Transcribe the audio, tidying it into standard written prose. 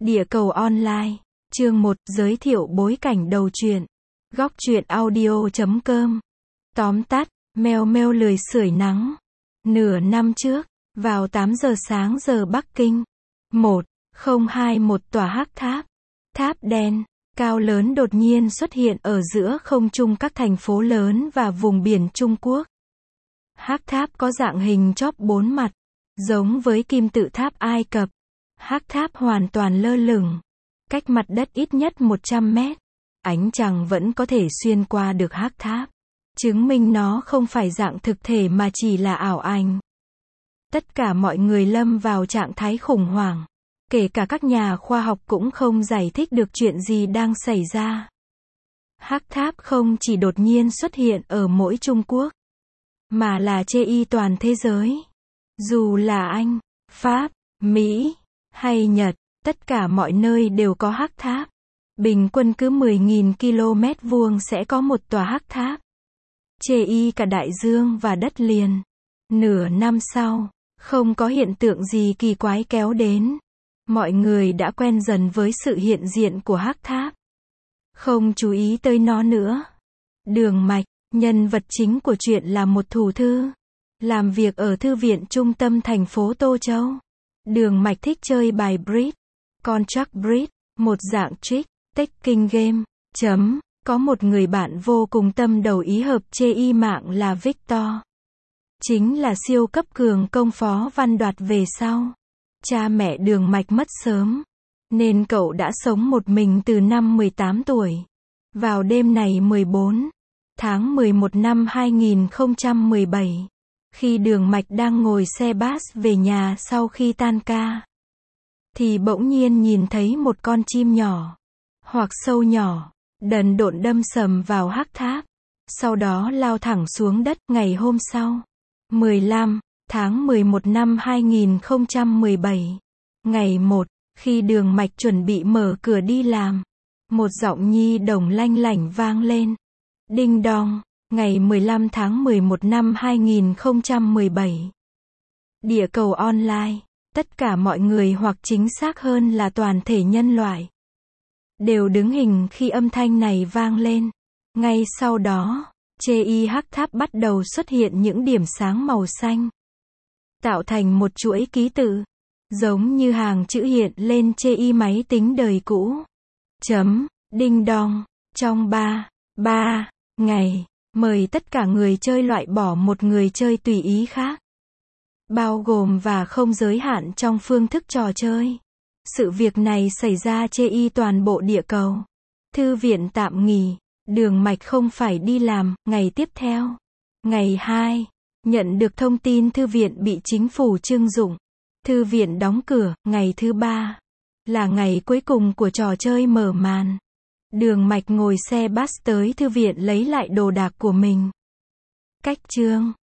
Địa cầu online, chương 1, giới thiệu bối cảnh đầu truyện. Góc truyện audio.com. Tóm tắt, mèo meo lười sưởi nắng. Nửa năm trước, vào 8 giờ sáng giờ Bắc Kinh, 1021 tòa hắc tháp, tháp đen, cao lớn đột nhiên xuất hiện ở giữa không trung các thành phố lớn và vùng biển Trung Quốc. Hắc tháp có dạng hình chóp 4 mặt, giống với kim tự tháp Ai Cập. Hắc tháp hoàn toàn lơ lửng, cách mặt đất ít nhất 100 mét. Ánh trăng vẫn có thể xuyên qua được hắc tháp, chứng minh nó không phải dạng thực thể mà chỉ là ảo ảnh. Tất cả mọi người lâm vào trạng thái khủng hoảng, kể cả các nhà khoa học cũng không giải thích được chuyện gì đang xảy ra. Hắc tháp không chỉ đột nhiên xuất hiện ở mỗi Trung Quốc, mà là chê toàn thế giới. Dù là Anh, Pháp, Mỹ hay Nhật, tất cả mọi nơi đều có hắc tháp. Bình quân cứ 10.000 km vuông sẽ có một tòa hắc tháp. Chê cả đại dương và đất liền. Nửa năm sau, không có hiện tượng gì kỳ quái kéo đến. Mọi người đã quen dần với sự hiện diện của hắc tháp, không chú ý tới nó nữa. Đường Mạch, nhân vật chính của chuyện là một thủ thư, làm việc ở thư viện trung tâm thành phố Tô Châu. Đường Mạch thích chơi bài Bridge, Contract Bridge, một dạng trick, taking game. Có một người bạn vô cùng tâm đầu ý hợp chê mạng là Victor. Chính là siêu cấp cường công phó văn đoạt về sau. Cha mẹ Đường Mạch mất sớm, nên cậu đã sống một mình từ năm 18 tuổi. Vào đêm này 14 tháng 11 năm 2017, khi Đường Mạch đang ngồi xe bus về nhà sau khi tan ca, thì bỗng nhiên nhìn thấy một con chim nhỏ, hoặc sâu nhỏ, đần độn đâm sầm vào hắc tháp, sau đó lao thẳng xuống đất. Ngày hôm sau, 15 tháng 11 năm 2017, ngày 1, khi Đường Mạch chuẩn bị mở cửa đi làm, một giọng nhi đồng lanh lảnh vang lên. Đinh đong, ngày 15 tháng 11 năm 2017. Địa cầu online, tất cả mọi người hoặc chính xác hơn là toàn thể nhân loại, đều đứng hình khi âm thanh này vang lên. Ngay sau đó, chê hắc tháp bắt đầu xuất hiện những điểm sáng màu xanh, tạo thành một chuỗi ký tự, giống như hàng chữ hiện lên chê máy tính đời cũ. Đinh đong, trong 3 ngày, mời tất cả người chơi loại bỏ một người chơi tùy ý khác, bao gồm và không giới hạn trong phương thức trò chơi. Sự việc này xảy ra chê toàn bộ địa cầu. Thư viện tạm nghỉ, Đường Mạch không phải đi làm. Ngày tiếp theo, ngày 2, nhận được thông tin thư viện bị chính phủ trưng dụng. Thư viện đóng cửa. Ngày thứ 3, là ngày cuối cùng của trò chơi mở màn. Đường Mạch ngồi xe bus tới thư viện lấy lại đồ đạc của mình. Cách chương